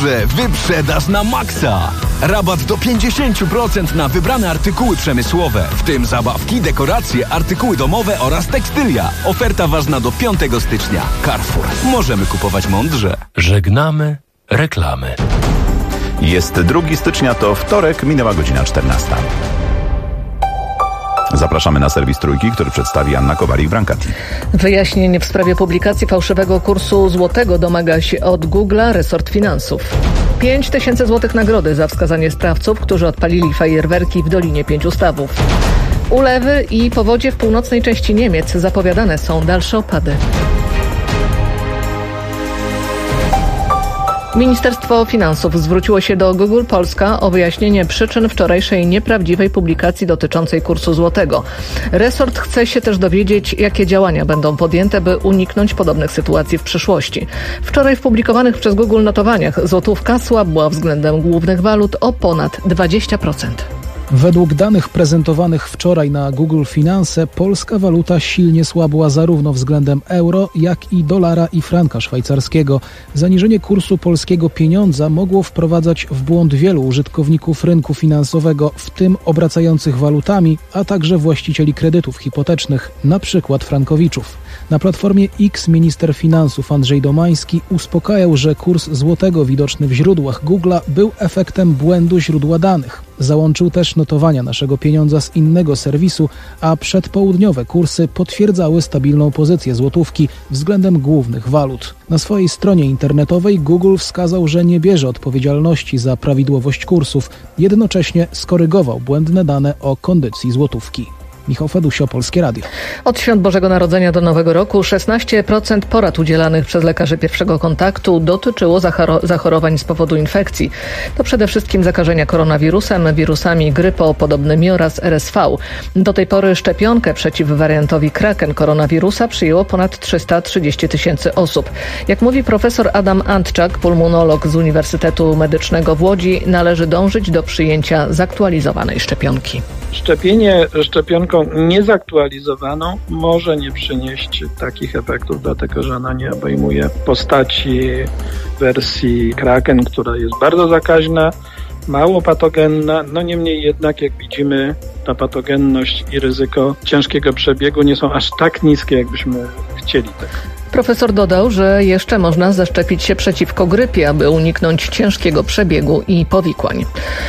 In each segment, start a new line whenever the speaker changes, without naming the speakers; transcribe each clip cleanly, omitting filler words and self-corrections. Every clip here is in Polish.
Biedrze wyprzedaż na maksa. Rabat do 50% na wybrane artykuły przemysłowe, w tym zabawki, dekoracje, artykuły domowe oraz tekstylia. Oferta ważna do 5 stycznia. Carrefour. Możemy kupować mądrze.
Żegnamy reklamy.
Jest 2 stycznia, to wtorek, minęła godzina 14. Zapraszamy na serwis Trójki, który przedstawi Anna Kowalik-Brancati.
Wyjaśnienie w sprawie publikacji fałszywego kursu złotego domaga się od Google'a resort finansów. 5 000 złotych nagrody za wskazanie sprawców, którzy odpalili fajerwerki w Dolinie Pięciu Stawów. Ulewy i powodzie w północnej części Niemiec. Zapowiadane są dalsze opady. Ministerstwo Finansów zwróciło się do Google Polska o wyjaśnienie przyczyn wczorajszej nieprawdziwej publikacji dotyczącej kursu złotego. Resort chce się też dowiedzieć, jakie działania będą podjęte, by uniknąć podobnych sytuacji w przyszłości. Wczoraj w publikowanych przez Google notowaniach złotówka słabła względem głównych walut o ponad 20%.
Według danych prezentowanych wczoraj na Google Finanse, polska waluta silnie słabła zarówno względem euro, jak i dolara i franka szwajcarskiego. Zaniżenie kursu polskiego pieniądza mogło wprowadzać w błąd wielu użytkowników rynku finansowego, w tym obracających walutami, a także właścicieli kredytów hipotecznych, na przykład frankowiczów. Na Platformie X minister finansów Andrzej Domański uspokajał, że kurs złotego widoczny w źródłach Google'a był efektem błędu źródła danych. Załączył też notowania naszego pieniądza z innego serwisu, a przedpołudniowe kursy potwierdzały stabilną pozycję złotówki względem głównych walut. Na swojej stronie internetowej Google wskazał, że nie bierze odpowiedzialności za prawidłowość kursów, jednocześnie skorygował błędne dane o kondycji złotówki. Michał Fedusio, Polskie Radio.
Od świąt Bożego Narodzenia do Nowego Roku 16% porad udzielanych przez lekarzy pierwszego kontaktu dotyczyło zachorowań z powodu infekcji. To przede wszystkim zakażenia koronawirusem, wirusami grypopodobnymi oraz RSV. Do tej pory szczepionkę przeciw wariantowi Kraken koronawirusa przyjęło ponad 330 000 osób. Jak mówi profesor Adam Antczak, pulmonolog z Uniwersytetu Medycznego w Łodzi, należy dążyć do przyjęcia zaktualizowanej szczepionki.
Szczepienie szczepionką niezaktualizowaną może nie przynieść takich efektów, dlatego że ona nie obejmuje postaci wersji Kraken, która jest bardzo zakaźna, mało patogenna, niemniej jednak, jak widzimy, ta patogenność i ryzyko ciężkiego przebiegu nie są aż tak niskie, jakbyśmy chcieli tego.
Profesor dodał, że jeszcze można zaszczepić się przeciwko grypie, aby uniknąć ciężkiego przebiegu i powikłań.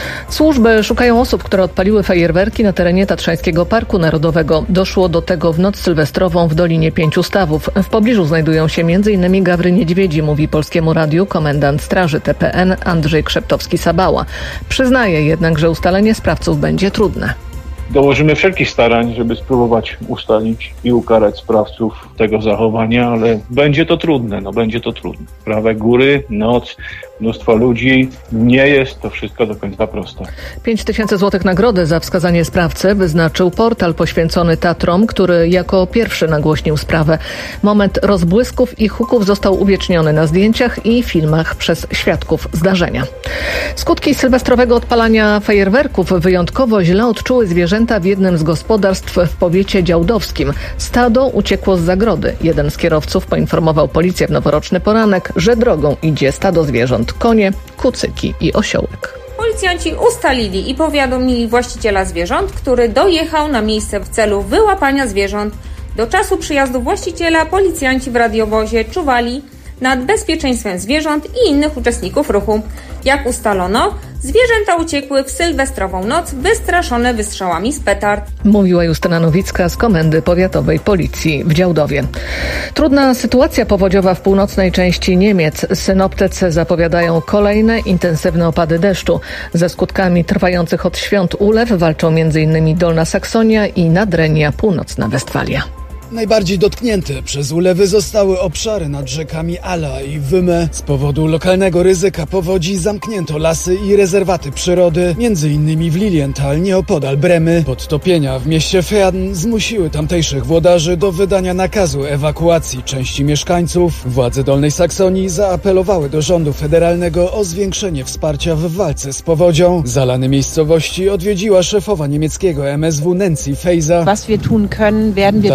Służby szukają osób, które odpaliły fajerwerki na terenie Tatrzańskiego Parku Narodowego. Doszło do tego w noc sylwestrową w Dolinie Pięciu Stawów. W pobliżu znajdują się m.in. gawry niedźwiedzi, mówi Polskiemu Radiu komendant Straży TPN Andrzej Krzeptowski-Sabała. Przyznaje jednak, że ustalenie sprawców będzie trudne.
Dołożymy wszelkich starań, żeby spróbować ustalić i ukarać sprawców tego zachowania, ale będzie to trudne, będzie to trudne. Prawe góry, noc, mnóstwo ludzi, nie jest to wszystko do końca proste. 5
000 złotych nagrody za wskazanie sprawcy wyznaczył portal poświęcony Tatrom, który jako pierwszy nagłośnił sprawę. Moment rozbłysków i huków został uwieczniony na zdjęciach i filmach przez świadków zdarzenia. Skutki sylwestrowego odpalania fajerwerków wyjątkowo źle odczuły zwierzęta w jednym z gospodarstw w powiecie działdowskim. Stado uciekło z zagrody. Jeden z kierowców poinformował policję w noworoczny poranek, że drogą idzie stado zwierząt, konie, kucyki i osiołek.
Policjanci ustalili i powiadomili właściciela zwierząt, który dojechał na miejsce w celu wyłapania zwierząt. Do czasu przyjazdu właściciela policjanci w radiowozie czuwali nad bezpieczeństwem zwierząt i innych uczestników ruchu. Jak ustalono, zwierzęta uciekły w sylwestrową noc, wystraszone wystrzałami z petard.
Mówiła Justyna Nowicka z Komendy Powiatowej Policji w Działdowie. Trudna sytuacja powodziowa w północnej części Niemiec. Synoptycy zapowiadają kolejne intensywne opady deszczu. Ze skutkami trwających od świąt ulew walczą m.in. Dolna Saksonia i Nadrenia, Północna Westfalia.
Najbardziej dotknięte przez ulewy zostały obszary nad rzekami Ala i Wyme. Z powodu lokalnego ryzyka powodzi zamknięto lasy i rezerwaty przyrody, m.in. w Lilienthal nieopodal Bremy. Podtopienia w mieście Verden zmusiły tamtejszych włodarzy do wydania nakazu ewakuacji części mieszkańców. Władze Dolnej Saksonii zaapelowały do rządu federalnego o zwiększenie wsparcia w walce z powodzią. Zalane miejscowości odwiedziła szefowa niemieckiego MSW Nancy Faeser.
Was wir tun können, werden wir...
Takiej powodzi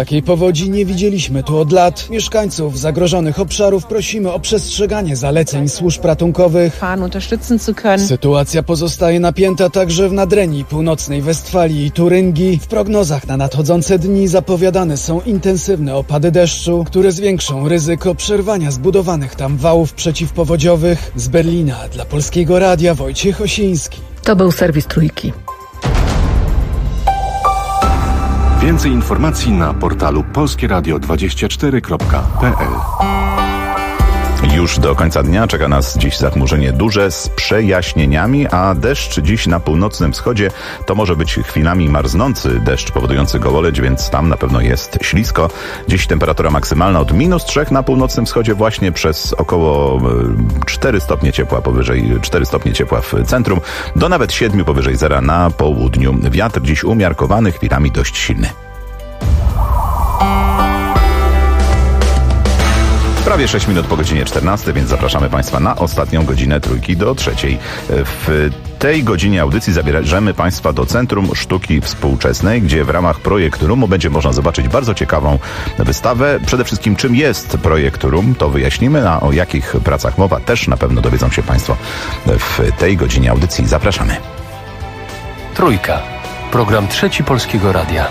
powodzi nie widzieliśmy tu od lat. Mieszkańców zagrożonych obszarów prosimy o przestrzeganie zaleceń służb ratunkowych. Sytuacja pozostaje napięta także w Nadrenii, północnej Westfalii i Turyngii. W prognozach na nadchodzące dni zapowiadane są intensywne opady deszczu, które zwiększą ryzyko przerwania zbudowanych tam wałów przeciwpowodziowych. Z Berlina dla Polskiego Radia Wojciech Osiński.
To był serwis Trójki.
Więcej informacji na portalu polskieradio24.pl.
Już do końca dnia czeka nas dziś zachmurzenie duże z przejaśnieniami, a deszcz dziś na północnym wschodzie to może być chwilami marznący deszcz powodujący gołoleć, więc tam na pewno jest ślisko. Dziś temperatura maksymalna od -3 na północnym wschodzie właśnie przez około 4 stopnie ciepła, powyżej 4 stopnie ciepła w centrum, do nawet 7 powyżej zera na południu. Wiatr dziś umiarkowany, chwilami dość silny. Prawie 6 minut po godzinie 14, więc zapraszamy Państwa na ostatnią godzinę Trójki do 3. W tej godzinie audycji zabierzemy Państwa do Centrum Sztuki Współczesnej, gdzie w ramach Projekt Roomu będzie można zobaczyć bardzo ciekawą wystawę. Przede wszystkim czym jest Projekt Room, to wyjaśnimy, a o jakich pracach mowa też na pewno dowiedzą się Państwo w tej godzinie audycji. Zapraszamy.
Trójka. Program Trzeci Polskiego Radia.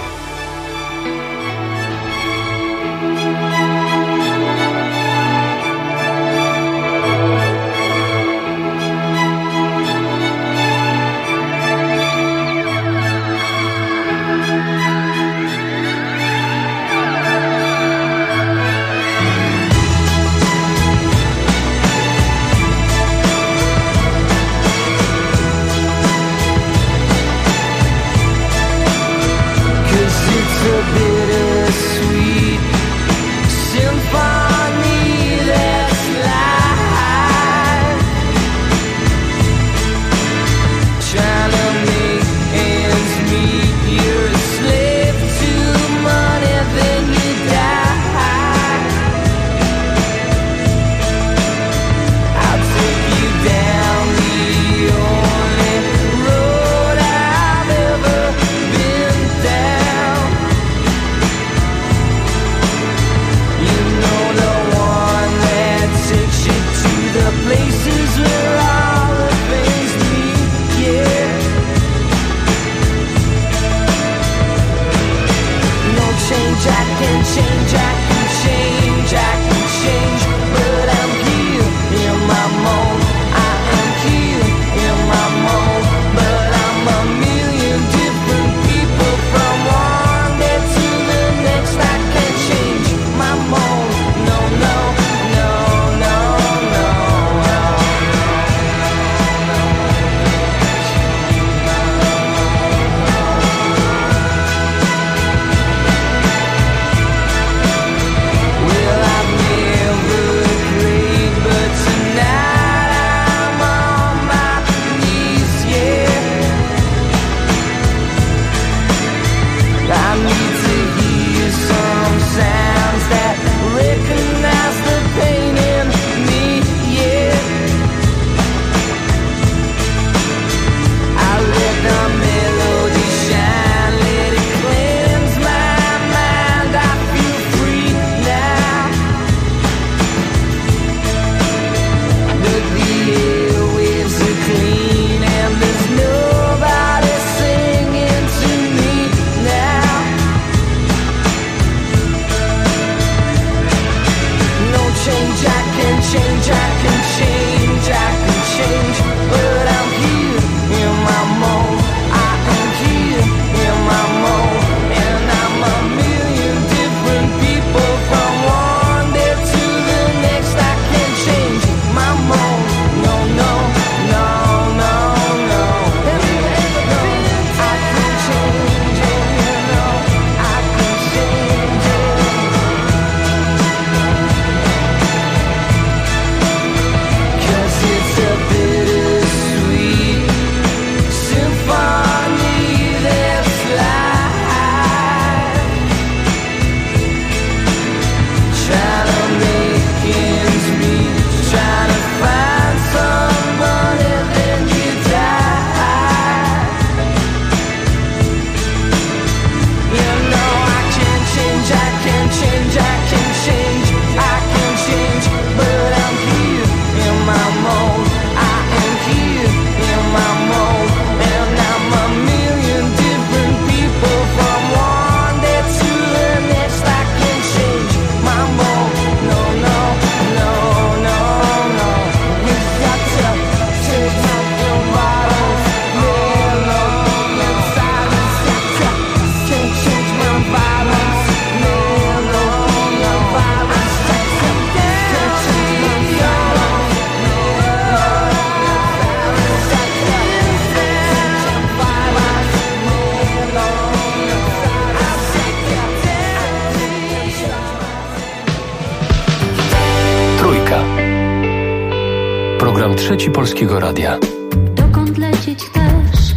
Trzeci Polskiego Radia.
Dokąd lecieć chcesz?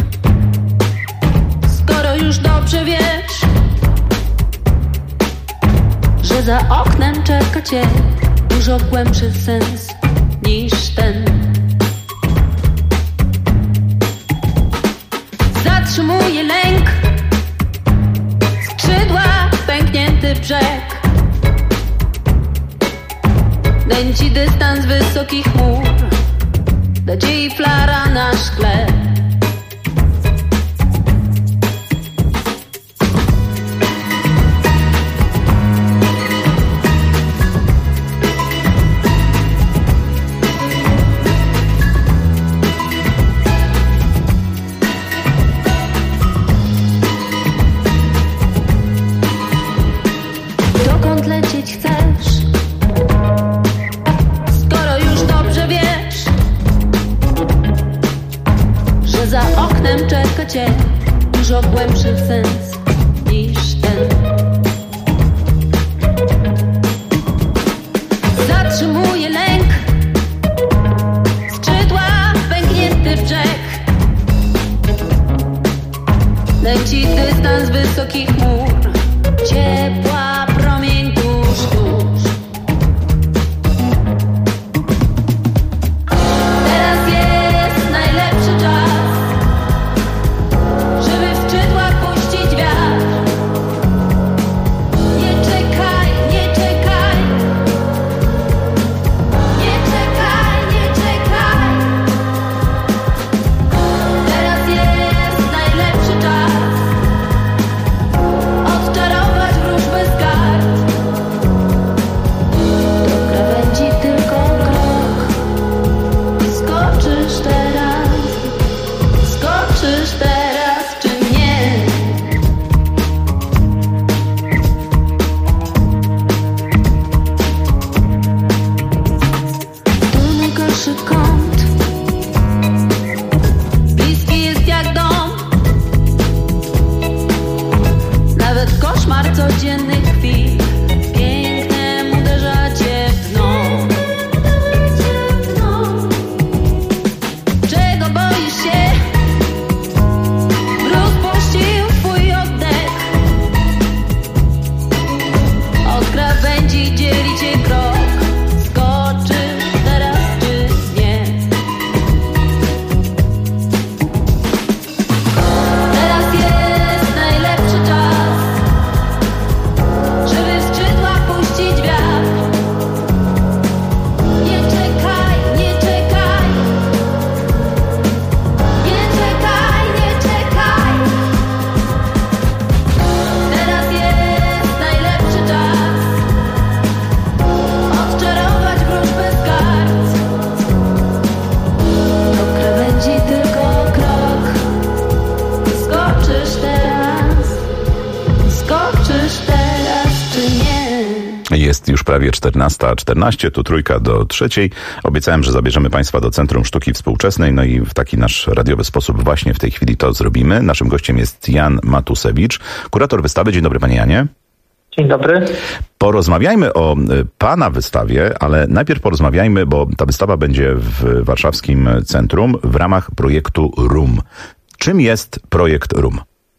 Skoro już dobrze wiesz, że za oknem czeka cię dużo głębszy sens niż ten. Zatrzymuje lęk, skrzydła, pęknięty brzeg. Nęci dystans wysokich chmur, nadziei flara na szkle. Dokąd lecieć chcesz? Skoro już dobrze wiesz, że za oknem czeka cię dużo głębszy sens niż ten. Zatrzymuje lęk, skrzydła, pęknięty brzeg. Leci dystans wysokich chmur, ciepła promień tuż, tuż. Teraz jest najlepszy czas, żeby w skrzydłach puścić wiatr. Nie czekaj, nie czekaj. Nie czekaj, nie czekaj. Teraz jest najlepszy czas odczarować wróżbę z kart. Do krawędzi tylko krok. Skoczysz teraz czy nie? To najgorszy kąt, bliski jest jak dom. Nawet koszmar codziennych chwil pięknem uderza cię w dno. Czego boisz się? Mróz puścił twój oddech. Od krawędzi dzieli cię krok. Skoczysz teraz czy nie? Teraz jest najlepszy czas, żeby w skrzydłach puścić wiatr. Nie czekaj, nie czekaj. Nie czekaj, nie czekaj. Teraz jest najlepszy czas odczarować wróżbę z kart. Do krawędzi tylko krok. Skoczysz teraz czy nie?
Jest już prawie 14:14, tu 2 do 3. Obiecałem, że zabierzemy Państwa do Centrum Sztuki Współczesnej, no i w taki nasz radiowy sposób właśnie w tej chwili to zrobimy. Naszym gościem jest Jan Matusewicz, kurator wystawy. Dzień dobry, panie Janie.
Dzień dobry.
Porozmawiajmy o pana wystawie, ale najpierw porozmawiajmy, bo ta wystawa będzie w warszawskim centrum w ramach projektu RUM. Czym jest projekt RUM?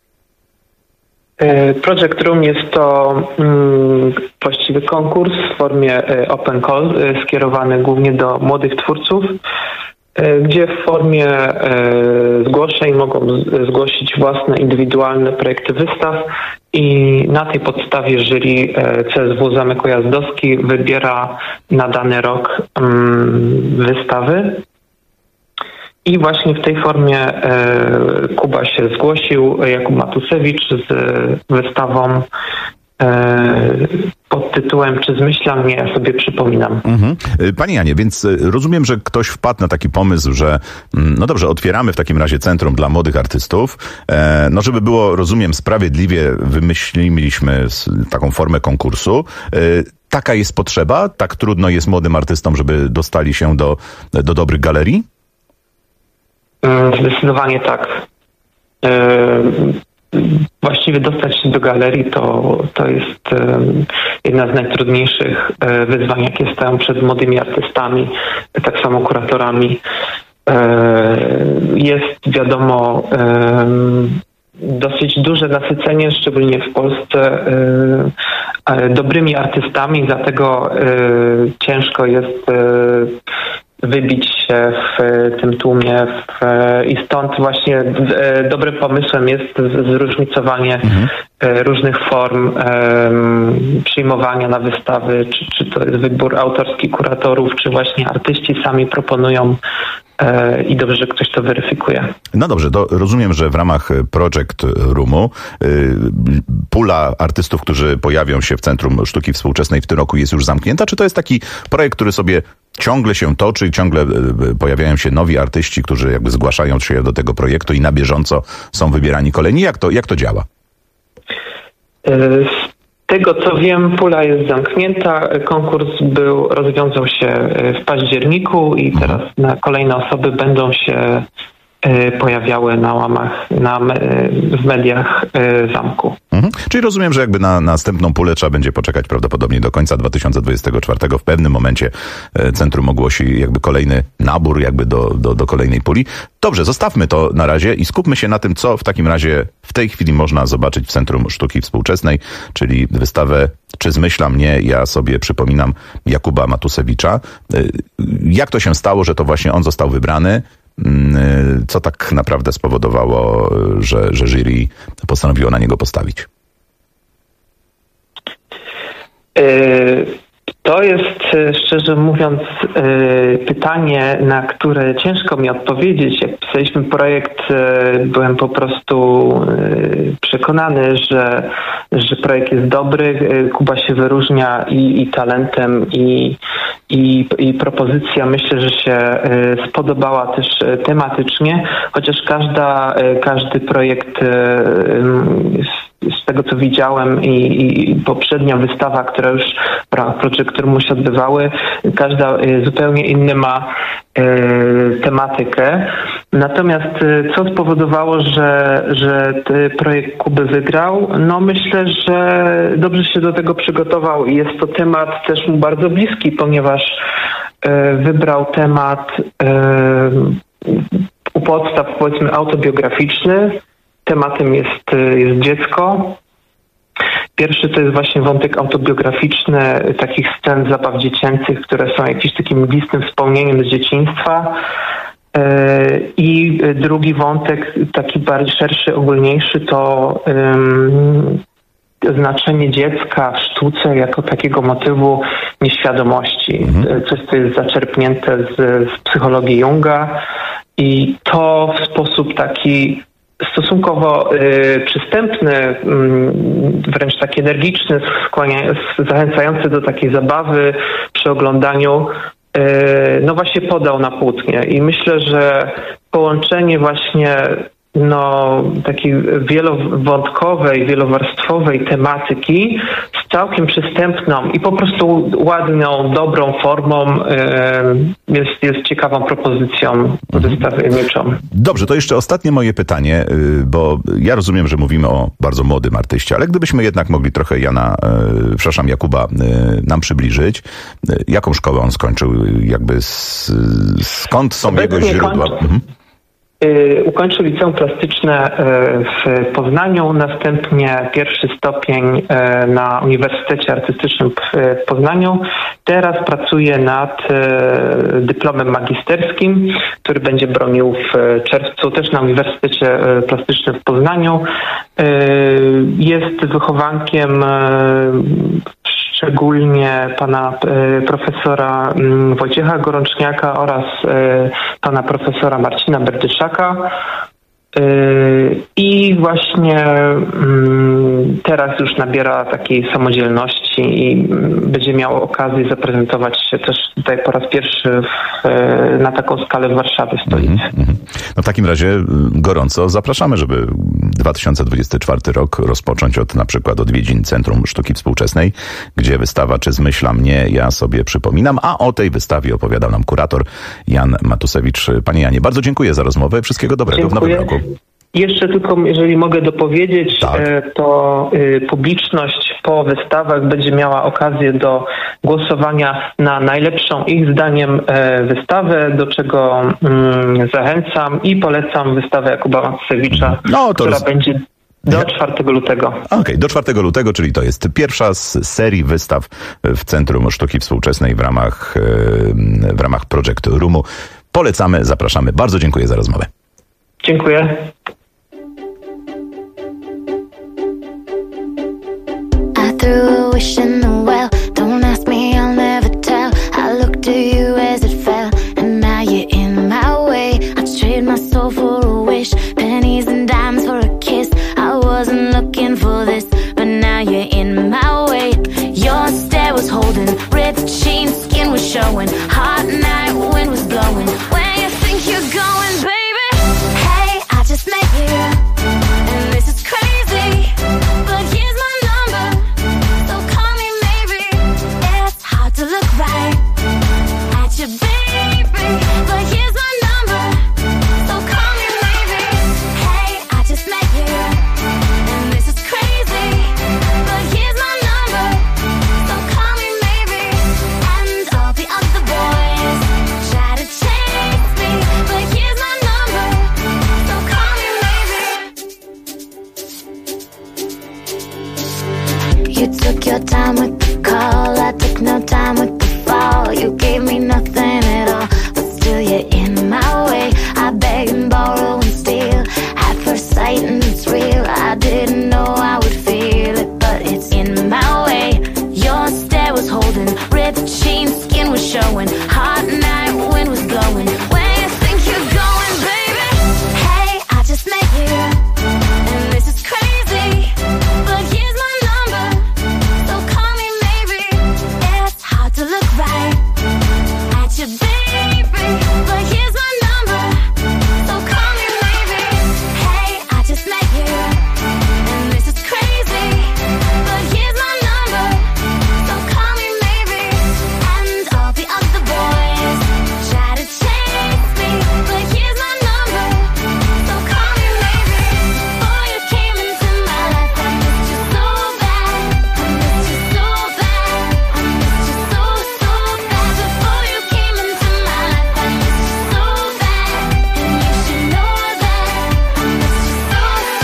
Project Room jest to właściwy konkurs w formie open call, skierowany głównie do młodych twórców, gdzie w formie zgłoszeń mogą zgłosić własne indywidualne projekty wystaw i na tej podstawie jury CSW Zamek Ujazdowski wybiera na dany rok wystawy. I właśnie w tej formie Kuba się zgłosił, Jakub Matusewicz, z wystawą pod tytułem Czy zmyślam? Nie, ja sobie przypominam.
Panie Janie, więc rozumiem, że ktoś wpadł na taki pomysł, że no dobrze, otwieramy w takim razie centrum dla młodych artystów. No żeby było, rozumiem, sprawiedliwie, wymyśliliśmy taką formę konkursu. Taka jest potrzeba? Tak trudno jest młodym artystom, żeby dostali się do dobrych galerii?
Zdecydowanie tak. właściwie dostać się do galerii to jest jedna z najtrudniejszych wyzwań, jakie stoją przed młodymi artystami, tak samo kuratorami. Jest, wiadomo, dosyć duże nasycenie, szczególnie w Polsce, dobrymi artystami, dlatego ciężko jest wybić się w tym tłumie i stąd właśnie dobrym pomysłem jest zróżnicowanie różnych form przyjmowania na wystawy, czy to jest wybór autorski kuratorów, czy właśnie artyści sami proponują i dobrze, że ktoś to weryfikuje.
No dobrze, to rozumiem, że w ramach Project Roomu pula artystów, którzy pojawią się w Centrum Sztuki Współczesnej w tym roku jest już zamknięta, czy to jest taki projekt, który sobie ciągle się toczy, ciągle pojawiają się nowi artyści, którzy jakby zgłaszają się do tego projektu i na bieżąco są wybierani kolejni? Jak to działa?
Z tego co wiem, pula jest zamknięta. Konkurs rozwiązał się w październiku i teraz kolejne osoby będą się pojawiały w mediach zamku.
Czyli rozumiem, że jakby na następną pulę trzeba będzie poczekać prawdopodobnie do końca 2024. W pewnym momencie centrum ogłosi jakby kolejny nabór jakby do kolejnej puli. Dobrze, zostawmy to na razie i skupmy się na tym, co w takim razie w tej chwili można zobaczyć w Centrum Sztuki Współczesnej, czyli wystawę Czy zmyśla mnie, ja sobie przypominam Jakuba Matusewicza. Jak to się stało, że to właśnie on został wybrany? Co tak naprawdę spowodowało, że jury postanowiło na niego postawić?
To jest, szczerze mówiąc, pytanie, na które ciężko mi odpowiedzieć. Jak pisaliśmy projekt, byłem po prostu przekonany, że projekt jest dobry. Kuba się wyróżnia i talentem, i propozycja myślę, że się spodobała też tematycznie, chociaż każdy projekt z tego co widziałem i poprzednia wystawa, która już w ramach Project Roomu się odbywały, każda zupełnie inny ma tematykę. Natomiast co spowodowało, że projekt Kuby wygrał? No myślę, że dobrze się do tego przygotował i jest to temat też mu bardzo bliski, ponieważ wybrał temat u podstaw powiedzmy autobiograficzny. Tematem jest dziecko. Pierwszy to jest właśnie wątek autobiograficzny, takich scen zabaw dziecięcych, które są jakimś takim mglistym wspomnieniem z dzieciństwa. I drugi wątek, taki bardziej szerszy, ogólniejszy, to znaczenie dziecka w sztuce jako takiego motywu nieświadomości. Coś, co jest zaczerpnięte z psychologii Junga i to w sposób taki stosunkowo przystępny, wręcz taki energiczny, zachęcający do takiej zabawy przy oglądaniu, no właśnie podał na płótnie. I myślę, że połączenie właśnie takiej wielowątkowej, wielowarstwowej tematyki z całkiem przystępną i po prostu ładną, dobrą formą jest ciekawą propozycją wystawniczą.
Dobrze, to jeszcze ostatnie moje pytanie, bo ja rozumiem, że mówimy o bardzo młodym artyście, ale gdybyśmy jednak mogli trochę Jakuba nam przybliżyć, jaką szkołę on skończył, jakby skąd są jego źródła?
Ukończył liceum plastyczne w Poznaniu, następnie pierwszy stopień na Uniwersytecie Artystycznym w Poznaniu. Teraz pracuje nad dyplomem magisterskim, który będzie bronił w czerwcu też na Uniwersytecie Plastycznym w Poznaniu. Jest wychowankiem szczególnie pana profesora Wojciecha Gorączniaka oraz pana profesora Marcina Berdyszaka. I właśnie teraz już nabiera takiej samodzielności i będzie miał okazję zaprezentować się też tutaj po raz pierwszy na taką skalę w Warszawie, stolicy.
No w takim razie gorąco zapraszamy, żeby 2024 rok rozpocząć od na przykład odwiedzin Centrum Sztuki Współczesnej, gdzie wystawa Czy zmyśla mnie, ja sobie przypominam, a o tej wystawie opowiadał nam kurator Jan Matusewicz. Panie Janie, bardzo dziękuję za rozmowę. Wszystkiego dobrego w nowym roku.
Jeszcze tylko, jeżeli mogę dopowiedzieć, to publiczność po wystawach będzie miała okazję do głosowania na najlepszą ich zdaniem wystawę, do czego zachęcam i polecam wystawę Jakuba Mackiewicza, która będzie do 4 lutego.
Okej, do 4 lutego, czyli to jest pierwsza z serii wystaw w Centrum Sztuki Współczesnej w ramach Project Roomu. Polecamy, zapraszamy. Bardzo dziękuję za rozmowę.
Dziękuję.
Threw a wish in the well. Don't ask me, I'll never tell. I looked at you as it fell, and now you're in my way. I trade my soul for a wish, pennies and dimes for a kiss. I wasn't looking for this, but now you're in my way. Your stare was holding, ripped jeans, skin was showing. Hot night, wind was blowing. Where you think you're going, baby? Hey, I just met you, and this is crazy, but here's my number. To look right at you, baby, but here's my number, so call me maybe. Hey, I just met you, and this is crazy, but here's my number, so call me maybe. And all the other boys try to chase me, but here's my number, so call me maybe. You took your time with the call, I took no time with the fall. You gave me nothing at all, but still you're in my way. I beg and borrow and steal at first sight, and it's real. I didn't know I would feel it, but it's in my way. Your stare was holding, ripped jeans, skin was showing. Hot night, wind was blowing. Where you think you're going, baby? Hey, I just met you, and this is crazy, but here's my number, so call me maybe. It's hard to look right at you, baby, but here's my number, so call me maybe. Hey, I just met you, and this is crazy, but here's my number, so call me maybe. And all the other boys try to chase me, but here's my number, so call me maybe. Before you came into my life, I missed you so bad, I missed you so bad, I missed you so, so bad. Before you came into my life, I missed you so bad, and you should know that I missed you so,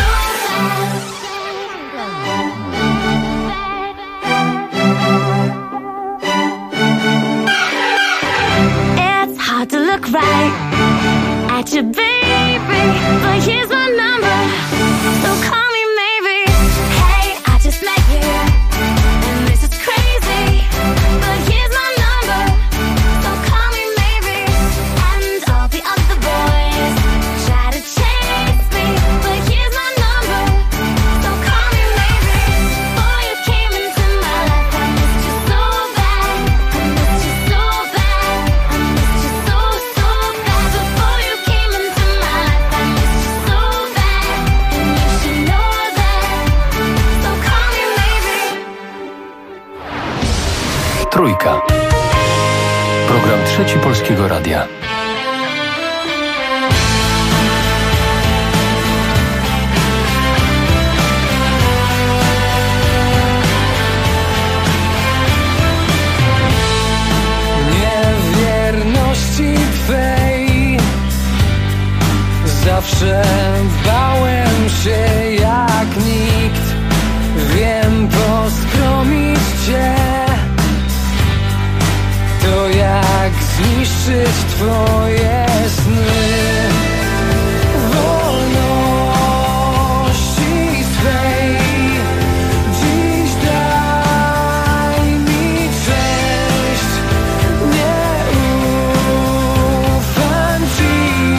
so bad. It's hard to look right at you, baby, but here's my number, so call me maybe. Hey, I just met you, and this is crazy, but here's my number, so call me maybe. And all the other boys try to chase me, but here's my number, so call me maybe. Before you came into my life, I missed you so bad, I missed you so bad, I missed you so, so bad. Before you came into my life, I missed you so bad, and you should know that, so call me maybe.
Trójka. Program Trzeci Polskiego Radia.
Niewierności Twej zawsze bałem się jak nikt. Wiem, poskromić Cię to jak zniszczyć Twoje sny. Wolności swej dziś daj mi cześć. Nie ufam Ci,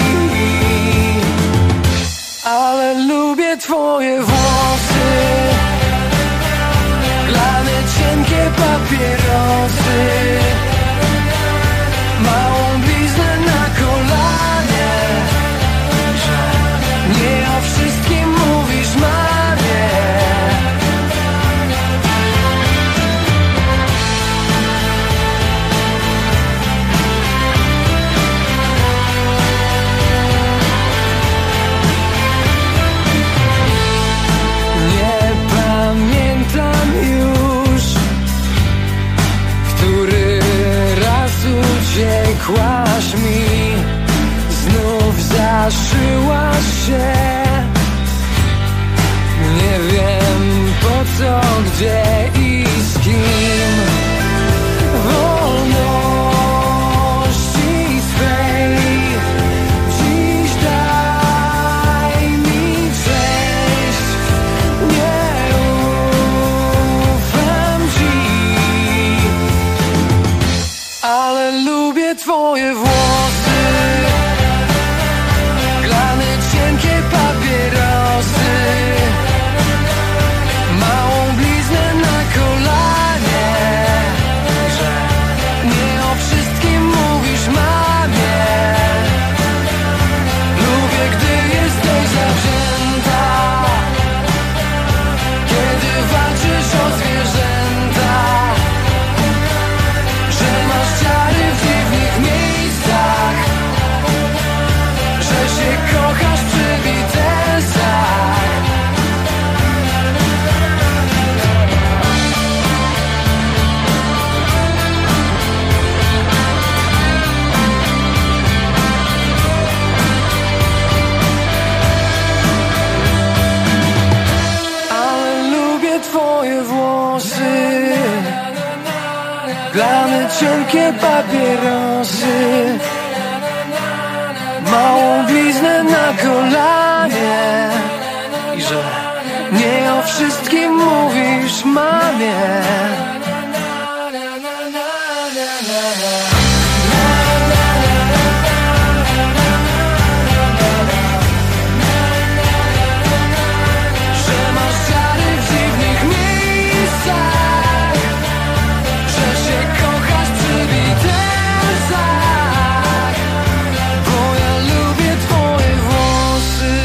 ale lubię Twoje włosy, plany cienkie papierosy, małą bliznę na kolanie. uciekłaś mi, znów zaszyłaś się. Nie wiem po co, gdzie i z kim. Wolności swej dziś daj mi cześć. Nie ufam ci, ale lubię twoje włosy, glany, cienkie papierosy, małą bliznę na kolanie, że nie o wszystkim mówisz mamie. Lubię, gdy jesteś zawzięta, kiedy walczysz o zwierzęta, że masz ciary w dziwnych miejscach, że się kochasz przy Beatlesach. Ale lubię twoje włosy, glany, cienkie papierosy, małą bliznę na kolanie i że nie o wszystkim mówisz mamie. Że masz ciary w dziwnych miejscach, że się kochasz przy Beatlesach, bo ja lubię twoje włosy.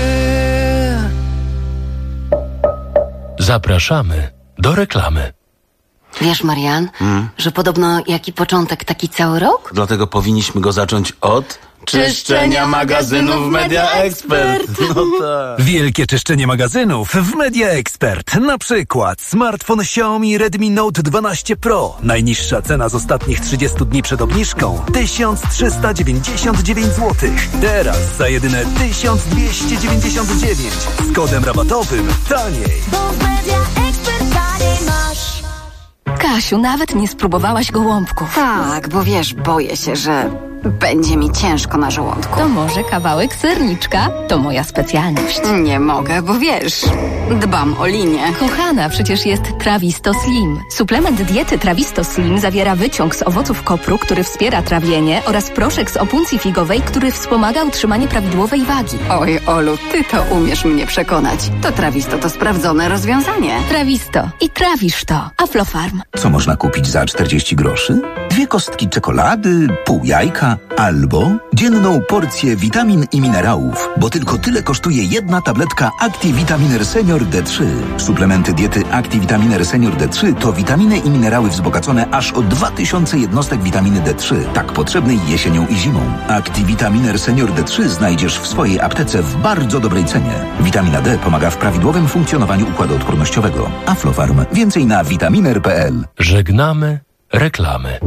Zapraszamy do reklamy.
Wiesz, Marian, że podobno jaki początek, taki cały rok?
Dlatego powinniśmy go zacząć od
czyszczenia magazynów Media Expert.
No tak.
Wielkie czyszczenie magazynów w Media Expert. Na przykład smartfon Xiaomi Redmi Note 12 Pro. Najniższa cena z ostatnich 30 dni przed obniżką 1399 zł. Teraz za jedyne 1299 z kodem rabatowym taniej.
Bo w Media Expert taniej masz.
Kasiu, nawet nie spróbowałaś gołąbków.
Tak, bo wiesz, boję się, że będzie mi ciężko na żołądku.
To może kawałek serniczka? To moja specjalność.
Nie mogę, bo wiesz, dbam o linię.
Kochana, przecież jest Trawisto Slim. Suplement diety Trawisto Slim zawiera wyciąg z owoców kopru, który wspiera trawienie, oraz proszek z opuncji figowej, który wspomaga utrzymanie prawidłowej wagi.
Oj, Olu, ty to umiesz mnie przekonać. To Trawisto to sprawdzone rozwiązanie.
Trawisto. I trawisz to. Aflofarm.
Co można kupić za 40 groszy? 2 kostki czekolady, pół jajka albo dzienną porcję witamin i minerałów, bo tylko tyle kosztuje jedna tabletka ActiVitaminer Senior D3. Suplementy diety ActiVitaminer Senior D3 to witaminy i minerały wzbogacone aż o 2000 jednostek witaminy D3, tak potrzebnej jesienią i zimą. ActiVitaminer Senior D3 znajdziesz w swojej aptece w bardzo dobrej cenie. Witamina D pomaga w prawidłowym funkcjonowaniu układu odpornościowego. Aflofarm. Więcej na vitaminer.pl.
Żegnamy reklamy.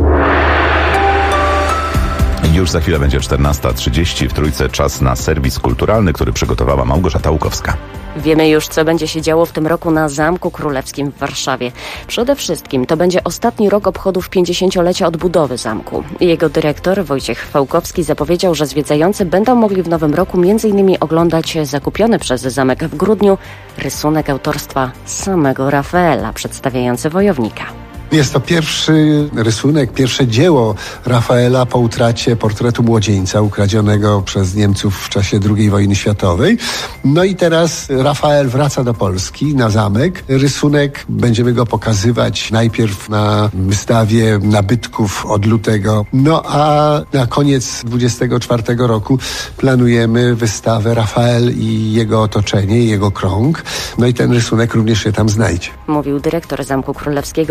Już za chwilę będzie 14:30 w Trójce, czas na serwis kulturalny, który przygotowała Małgorzata Łukowska.
Wiemy już, co będzie się działo w tym roku na Zamku Królewskim w Warszawie. Przede wszystkim to będzie ostatni rok obchodów 50-lecia odbudowy zamku. Jego dyrektor Wojciech Fałkowski zapowiedział, że zwiedzający będą mogli w nowym roku m.in. oglądać zakupiony przez zamek w grudniu rysunek autorstwa samego Rafaela przedstawiający wojownika.
Jest to pierwszy rysunek, pierwsze dzieło Rafaela po utracie portretu młodzieńca ukradzionego przez Niemców w czasie II wojny światowej. No i teraz Rafael wraca do Polski, na zamek. Rysunek, będziemy go pokazywać najpierw na wystawie nabytków od lutego. No a na koniec 24 roku planujemy wystawę Rafael i jego otoczenie, jego krąg. No i ten rysunek również się tam znajdzie.
Mówił dyrektor Zamku Królewskiego Wojciech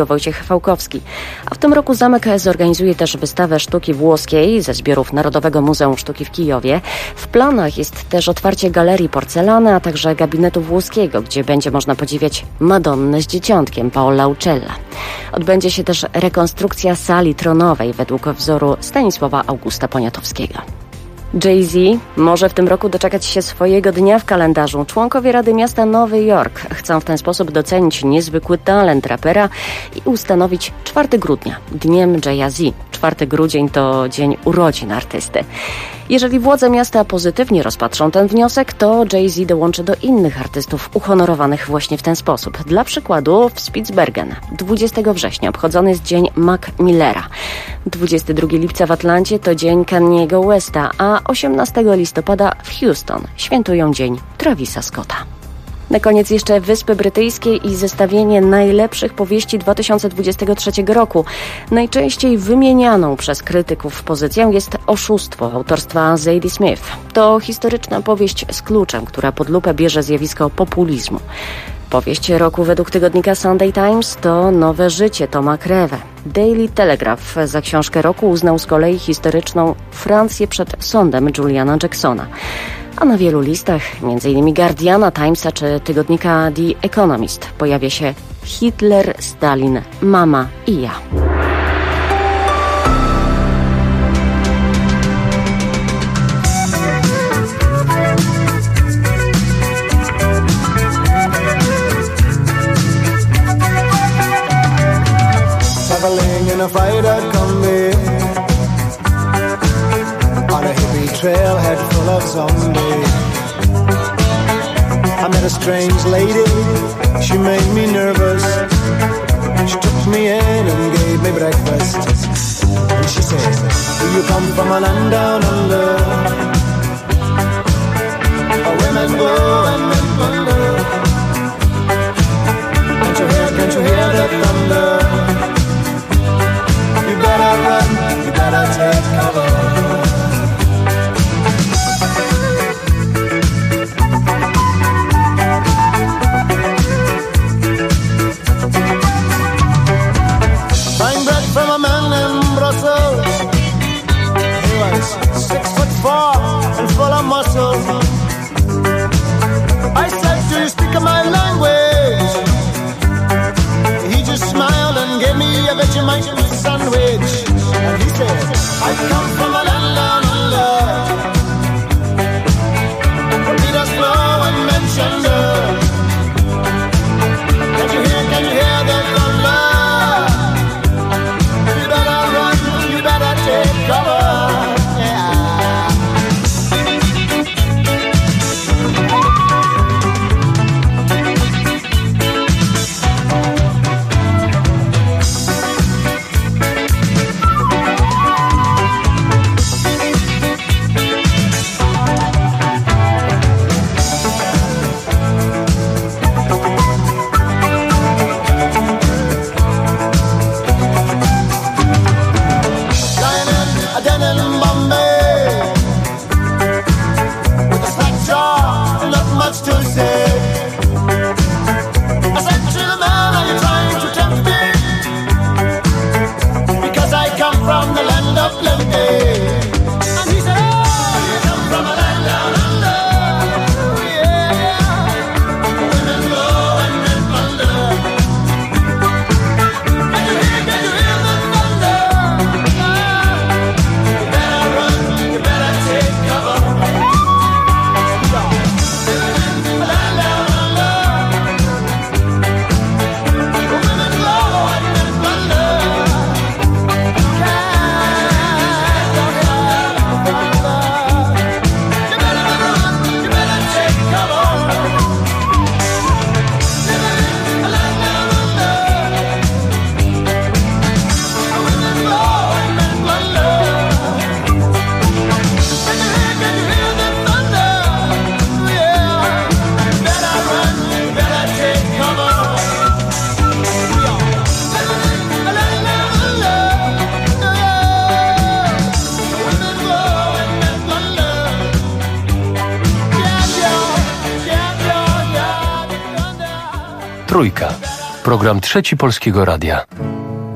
Fałkowski. A w tym roku zamek zorganizuje też wystawę sztuki włoskiej ze zbiorów Narodowego Muzeum Sztuki w Kijowie. W planach jest też otwarcie galerii porcelany, a także gabinetu włoskiego, gdzie będzie można podziwiać Madonnę z Dzieciątkiem Paola Uccella. Odbędzie się też rekonstrukcja sali tronowej według wzoru Stanisława Augusta Poniatowskiego. Jay-Z może w tym roku doczekać się swojego dnia w kalendarzu. Członkowie Rady Miasta Nowy Jork chcą w ten sposób docenić niezwykły talent rapera i ustanowić 4 grudnia dniem Jay-Z. 4 grudzień to dzień urodzin artysty. Jeżeli władze miasta pozytywnie rozpatrzą ten wniosek, to Jay-Z dołączy do innych artystów uhonorowanych właśnie w ten sposób. Dla przykładu w Spitsbergen 20 września obchodzony jest Dzień Mac Millera. 22 lipca w Atlancie to Dzień Kaniego Westa, a 18 listopada w Houston świętują Dzień Travisa Scotta. Na koniec jeszcze Wyspy Brytyjskie i zestawienie najlepszych powieści 2023 roku. Najczęściej wymienianą przez krytyków pozycją jest Oszustwo autorstwa Zadie Smith. To historyczna powieść z kluczem, która pod lupę bierze zjawisko populizmu. Powieść roku według tygodnika Sunday Times to Nowe życie Toma Creve. Daily Telegraph za książkę roku uznał z kolei historyczną Francję przed sądem Juliana Jacksona. A na wielu listach, m.in. Guardiana, Timesa czy tygodnika The Economist, pojawia się Hitler, Stalin, Mama i ja.
Traveling in a freighter combi on a hippie trailhead full of zombies. I met a strange lady, she made me nervous. She took me in and gave me breakfast. And she said, do you come from a land down under? Where women go and men wonder. Can't you hear the thunder? You better run, you better take cover. Buying bread from a man in Brussels. He was 6'4" and full of muscle. I said, do you speak my language? He just smiled and gave me a Vegemite sandwich. And he said, I come from a land down under, where Peter's flow and mentioned. Can you hear the thunder? You better run, you better take cover.
Trójka. Program Trzeci Polskiego Radia.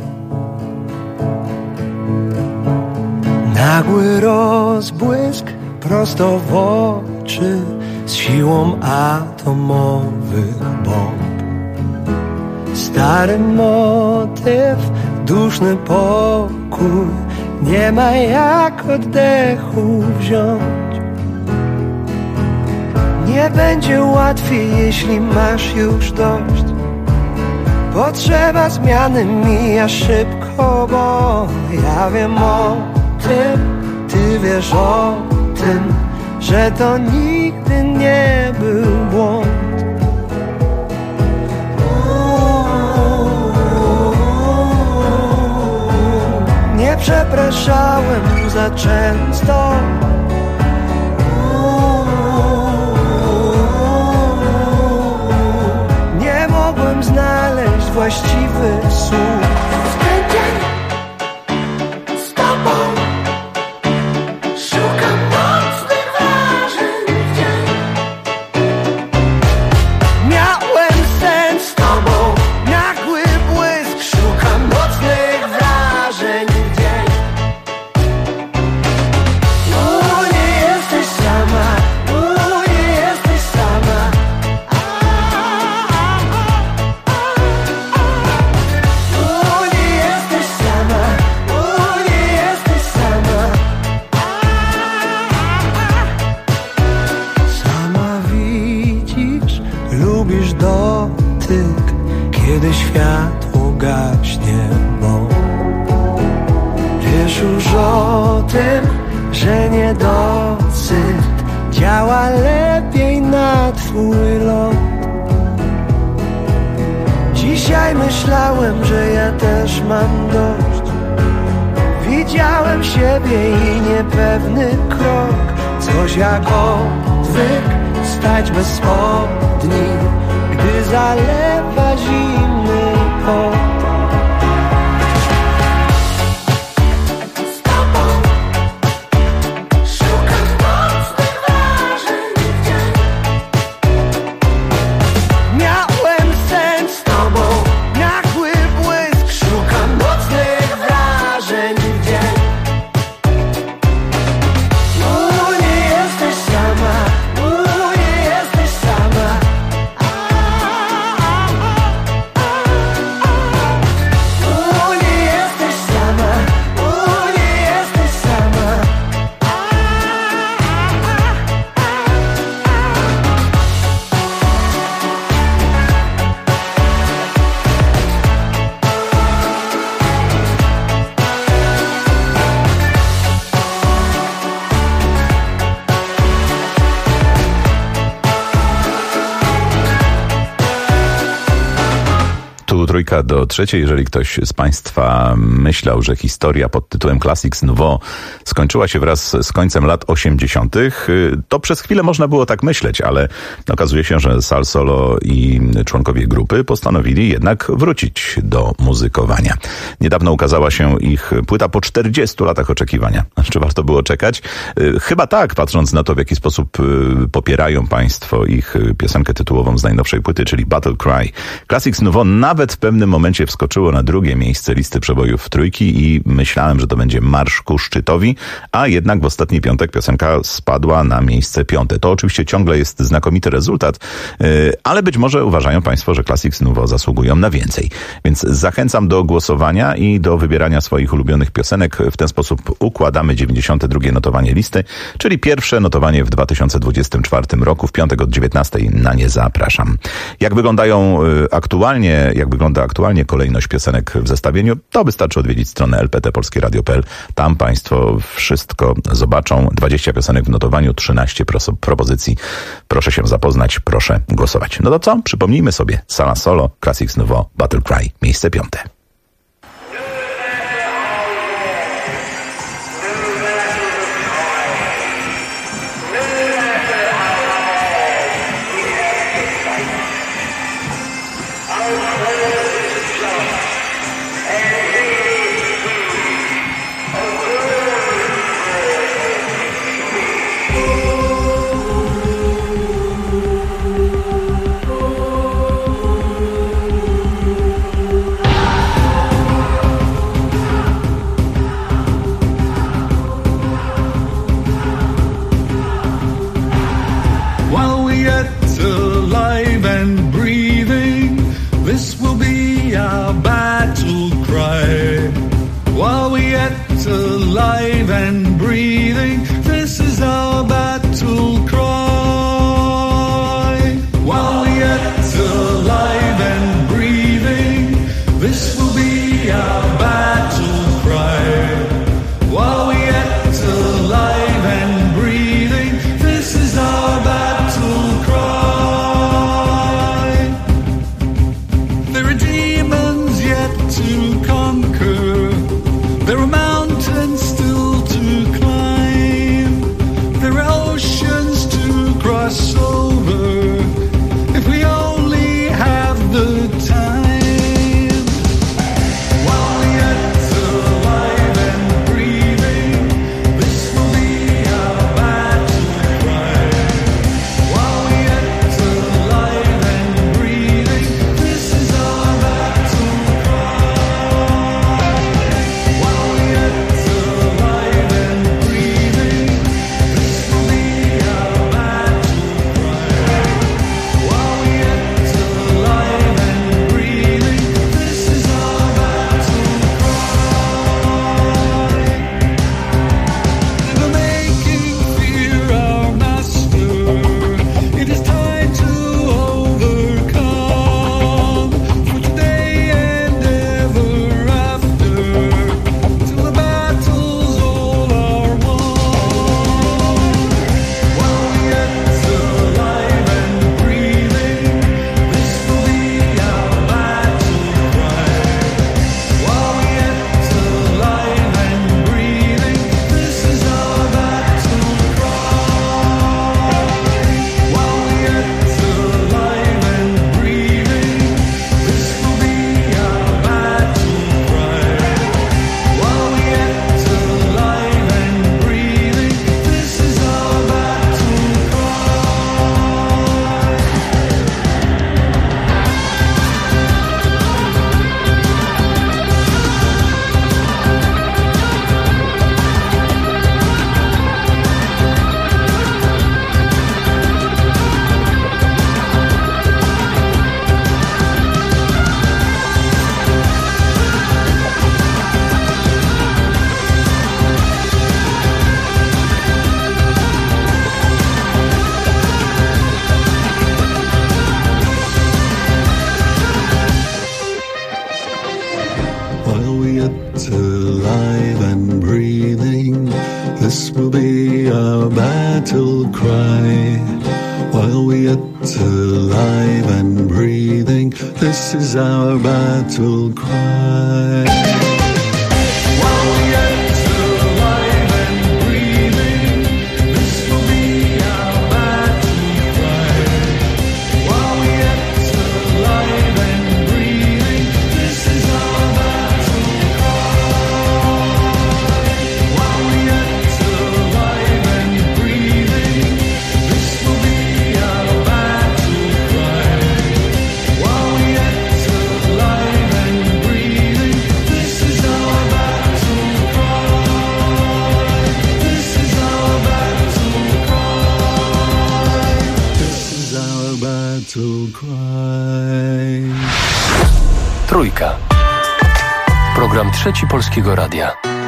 Nagły rozbłysk prosto w oczy z siłą atomowych bomb. Stary motyw, duszny pokój, nie ma jak oddechu wziąć. Nie będzie łatwiej, jeśli masz już dość. Potrzeba zmiany mija szybko, bo ja wiem o tym, ty wiesz o tym, że to nigdy nie był błąd. Nie przepraszałem za często. Nie mogłem znaleźć właściwych słów. Kiedy światło gaśnie, bo wiesz już o tym, że niedosyt działa lepiej na twój lot. Dzisiaj myślałem, że ja też mam dość. Widziałem siebie i niepewny krok. Coś jak odwyk, stać bez spodni, gdy zalewa zimny pot.
Trójka do trzeciej. Jeżeli ktoś z Państwa myślał, że historia pod tytułem Classics Nouveau skończyła się wraz z końcem lat 80., to przez chwilę można było tak myśleć, ale okazuje się, że Sal Solo i członkowie grupy postanowili jednak wrócić do muzykowania. Niedawno ukazała się ich płyta po 40 latach oczekiwania. Czy warto było czekać? Chyba tak, patrząc na to, w jaki sposób popierają Państwo ich piosenkę tytułową z najnowszej płyty, czyli Battle Cry. Classics Nouveau nawet w pewnym momencie wskoczyło na drugie miejsce listy przebojów trójki i myślałem, że to będzie marsz ku szczytowi, a jednak w ostatni piątek piosenka spadła na miejsce 5. To oczywiście ciągle jest znakomity rezultat, ale być może uważają Państwo, że Classics Nouveau zasługują na więcej. Więc zachęcam do głosowania i do wybierania swoich ulubionych piosenek. W ten sposób układamy 92. notowanie listy, czyli pierwsze notowanie w 2024 roku. W piątek od 19 na nie zapraszam. Jak wygląda aktualnie kolejność piosenek w zestawieniu, to wystarczy odwiedzić stronę lptpolskieradio.pl. Tam Państwo wszystko zobaczą. 20 piosenek w notowaniu, 13 propozycji. Proszę się zapoznać, proszę głosować. No to co? Przypomnijmy sobie. Sala Solo, Classics Nouveau, Battle Cry, miejsce 5.
battle cry. While we yet alive and breathing, this is our battle cry.
Trójka. Program Trzeci Polskiego Radia.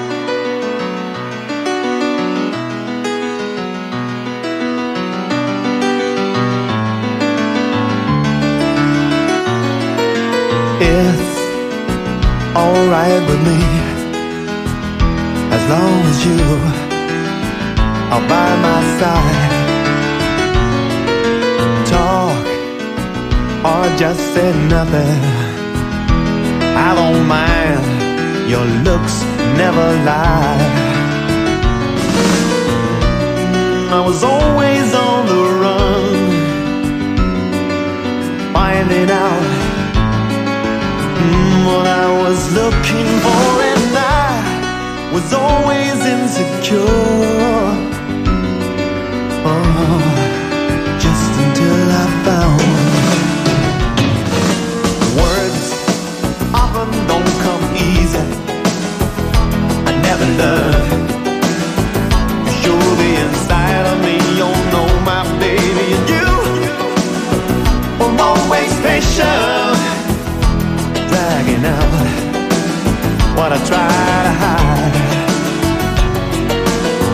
It's alright with me as long as you are by my side. Talk or just say nothing, I don't mind, your looks never lie. I was always on the run, finding out what I was looking for, and I was always insecure. Oh, just until I found words often don't come easy. I never learned to show the inside of me. You know my baby, and you were always patient, dragging out what I try to hide.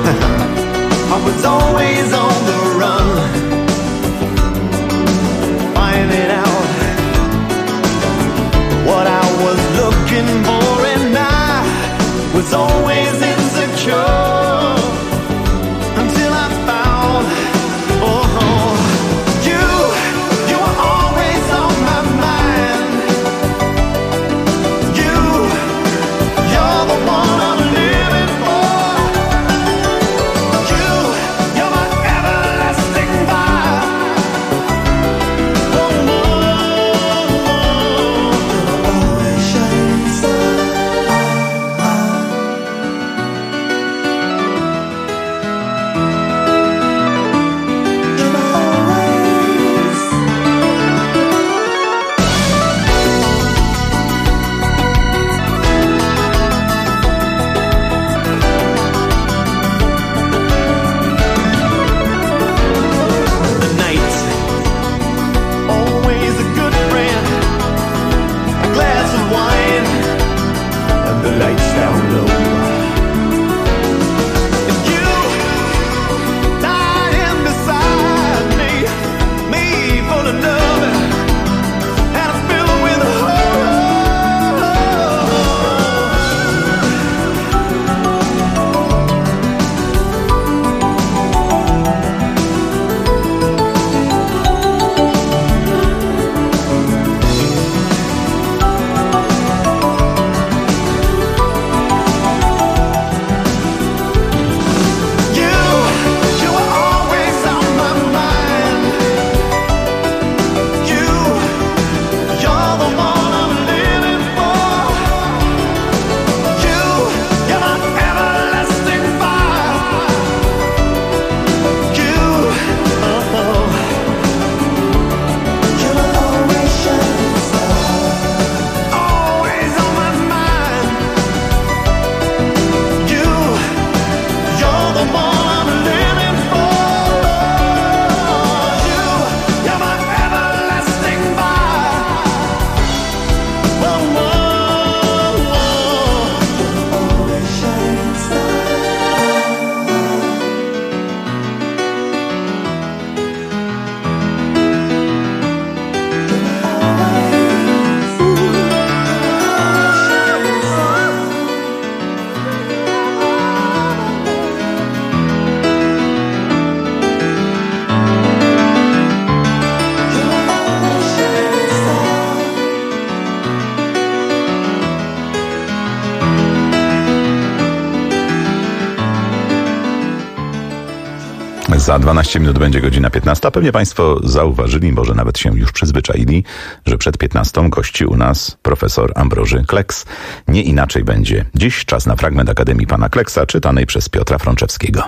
Za 12 minut będzie godzina 15. Pewnie Państwo zauważyli, może nawet się już przyzwyczaili, że przed 15 gości u nas profesor Ambroży Kleks. Nie inaczej będzie. Dziś czas na fragment Akademii Pana Kleksa, czytanej przez Piotra Frączewskiego.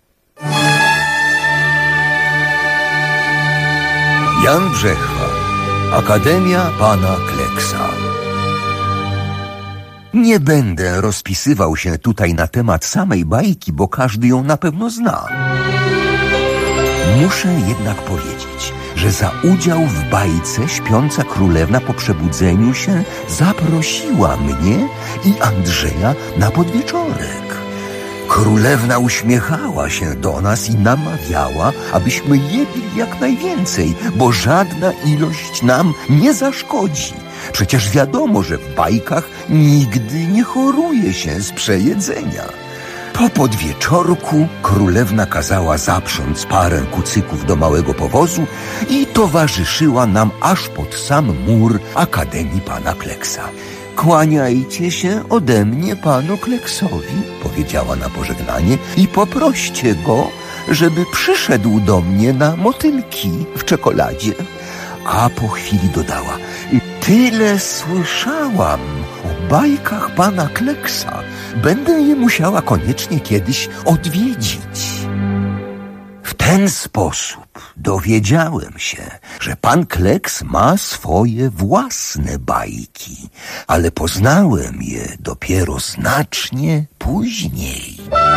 Jan Brzechwa, Akademia Pana Kleksa. Nie będę rozpisywał się tutaj na temat samej bajki, bo każdy ją na pewno zna. Muszę jednak powiedzieć, że za udział w bajce Śpiąca Królewna po przebudzeniu się zaprosiła mnie i Andrzeja na podwieczorek. Królewna uśmiechała się do nas i namawiała, abyśmy jedli jak najwięcej, bo żadna ilość nam nie zaszkodzi. Przecież wiadomo, że w bajkach nigdy nie choruje się z przejedzenia. Po podwieczorku królewna kazała zaprząc parę kucyków do małego powozu i towarzyszyła nam aż pod sam mur Akademii Pana Kleksa. Kłaniajcie się ode mnie panu Kleksowi, powiedziała na pożegnanie, i poproście go, żeby przyszedł do mnie na motylki w czekoladzie. A po chwili dodała: tyle słyszałam o bajkach pana Kleksa. Będę je musiała koniecznie kiedyś odwiedzić. W ten sposób dowiedziałem się, że pan Kleks ma swoje własne bajki, ale poznałem je dopiero znacznie później.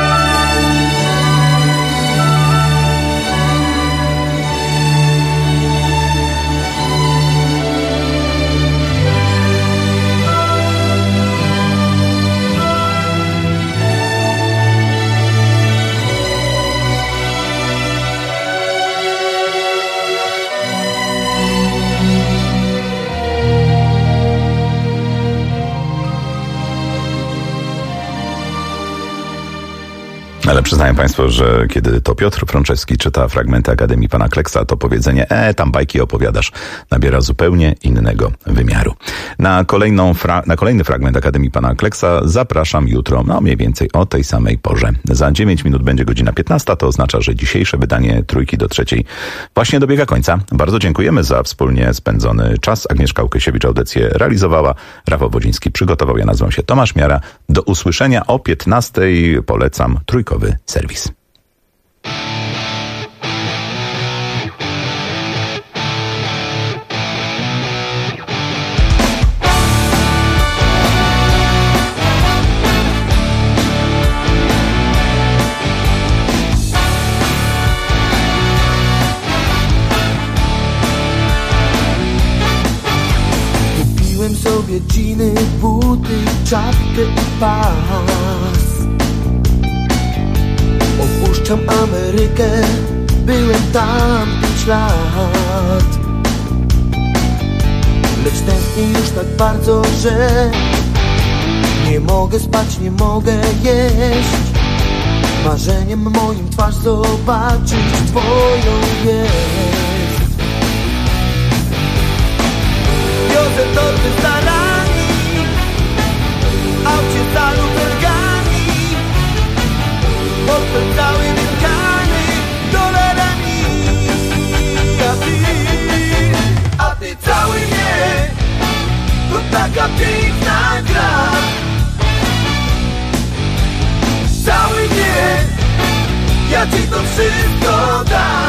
Ale przyznaję Państwu, że kiedy to Piotr Frączewski czyta fragmenty Akademii Pana Kleksa, to powiedzenie tam bajki opowiadasz nabiera zupełnie innego wymiaru. Na kolejny fragment Akademii Pana Kleksa zapraszam jutro, mniej więcej o tej samej porze. Za 9 minut będzie godzina 15, to oznacza, że dzisiejsze wydanie Trójki do Trzeciej właśnie dobiega końca. Bardzo dziękujemy za wspólnie spędzony czas. Agnieszka Łukasiewicz audycję realizowała, Rafał Wodziński przygotował, ja nazywam się Tomasz Miara. Do usłyszenia o 15. Polecam trójkowy serwis.
Kupiłem sobie dżiny, buty, czapkę i pas. Opuszczam Amerykę, byłem tam 5 lat. Lecz tęsknię już tak bardzo, że nie mogę spać, nie mogę jeść. Marzeniem moim twarz zobaczyć twoją jest. Wiozę torby starami, aucie za lubelgami. Portfel cały wytkany dolarami. A ty cały nie, to taka piękna gra. Cały nie, ja ci to wszystko dam.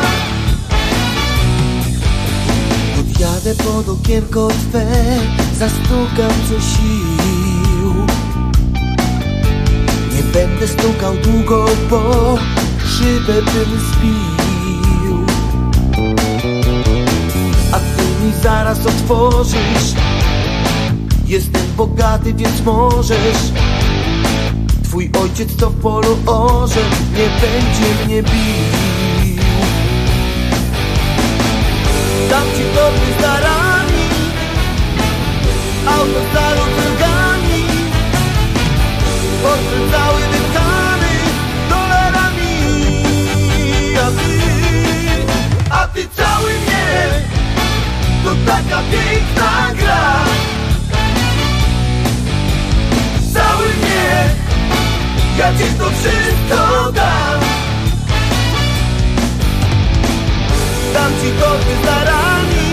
Podjadę pod okienko twe, zastukam co sił. Nie będę stukał długo, bo szybę bym zbił. A ty mi zaraz otworzysz. Jestem bogaty, więc możesz. Twój ojciec to w polu orze, nie będzie mnie bił. Dam ci torby z darami, auto za lubelgami. Portfel cały wypchany dolarami. A ty cały nie, to taka piękna gra. Cały nie, ja ci to wszystko dam. Tamci torby zarani,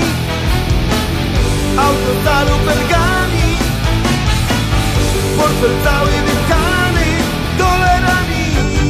autosalu belgami, portfel cały wypchany dolarami.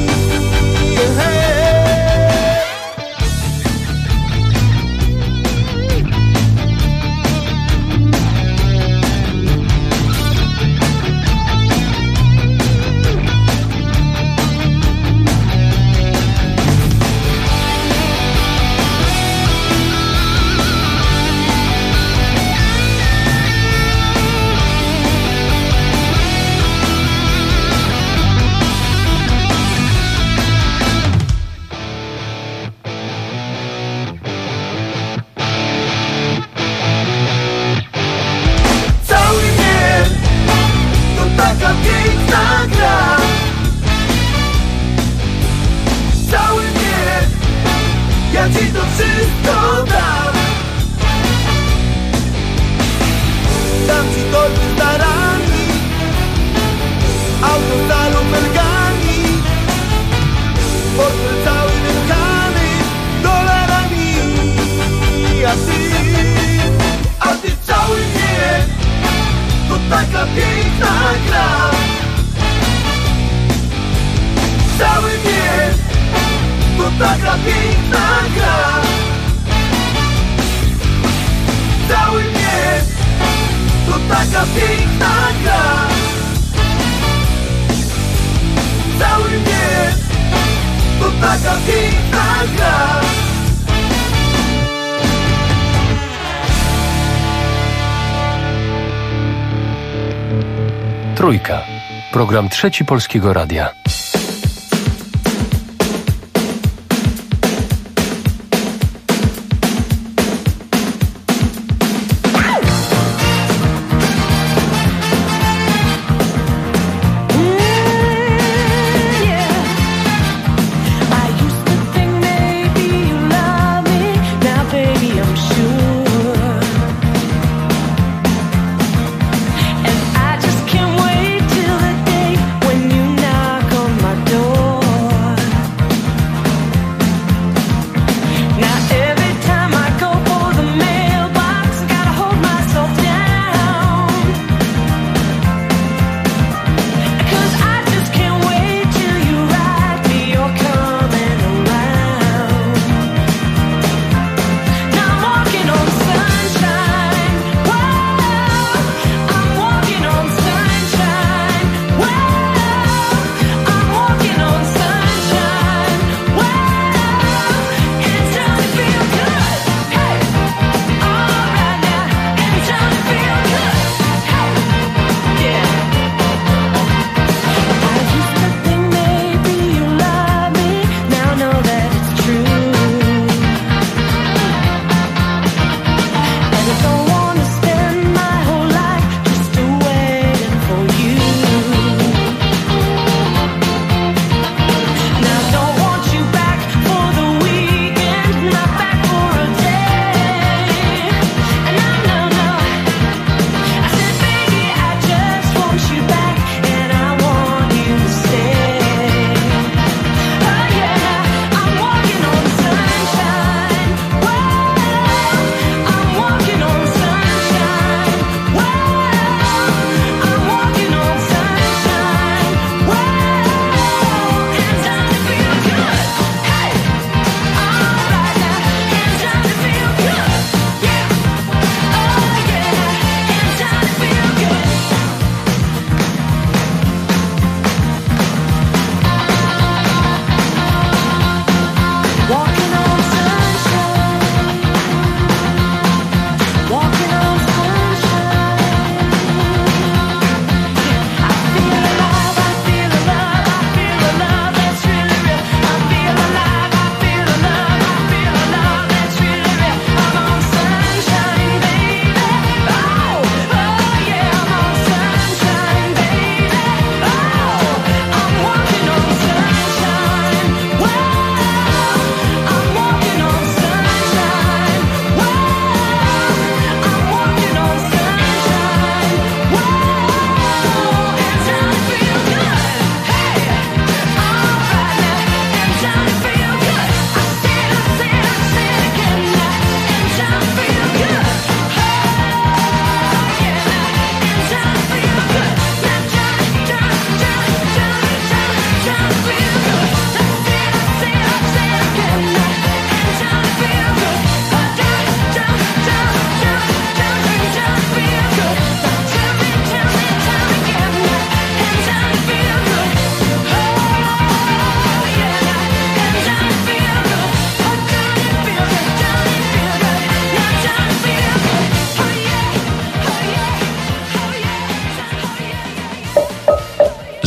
Taka piękna gra, cały mnie, ja ci to wszystko dam. Dam ci torby starami, autosalu belgami, portfel cały wypchany dolarami. A ty cały mnie, to taka piękna gra. Cały mnie, to taka piękna gra. Cały mnie, to taka piękna gra. Cały mnie, to taka piękna gra.
Trójka. Program Trzeci Polskiego Radia.
And I just can't wait till the day when you knock on my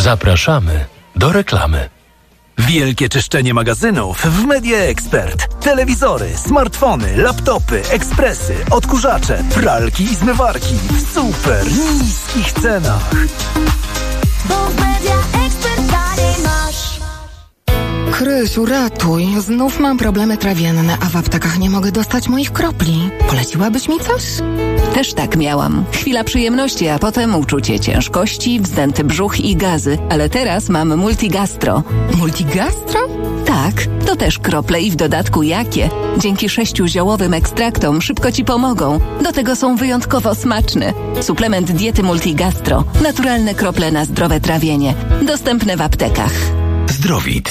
Zapraszamy do reklamy.
Wielkie czyszczenie magazynów w Media Expert. Telewizory, smartfony, laptopy, ekspresy, odkurzacze, pralki i zmywarki w super niskich cenach.
Bo w Media Expert taniej masz.
Krysiu, ratuj. Znów mam problemy trawienne, a w aptekach nie mogę dostać moich kropli. Poleciłabyś mi coś?
Też tak miałam. Chwila przyjemności, a potem uczucie ciężkości, wzdęty brzuch i gazy. Ale teraz mam Multigastro.
Multigastro?
Tak, to też krople i w dodatku jakie. Dzięki 6 ziołowym ekstraktom szybko Ci pomogą. Do tego są wyjątkowo smaczne. Suplement diety Multigastro. Naturalne krople na zdrowe trawienie. Dostępne w aptekach.
Zdrowit.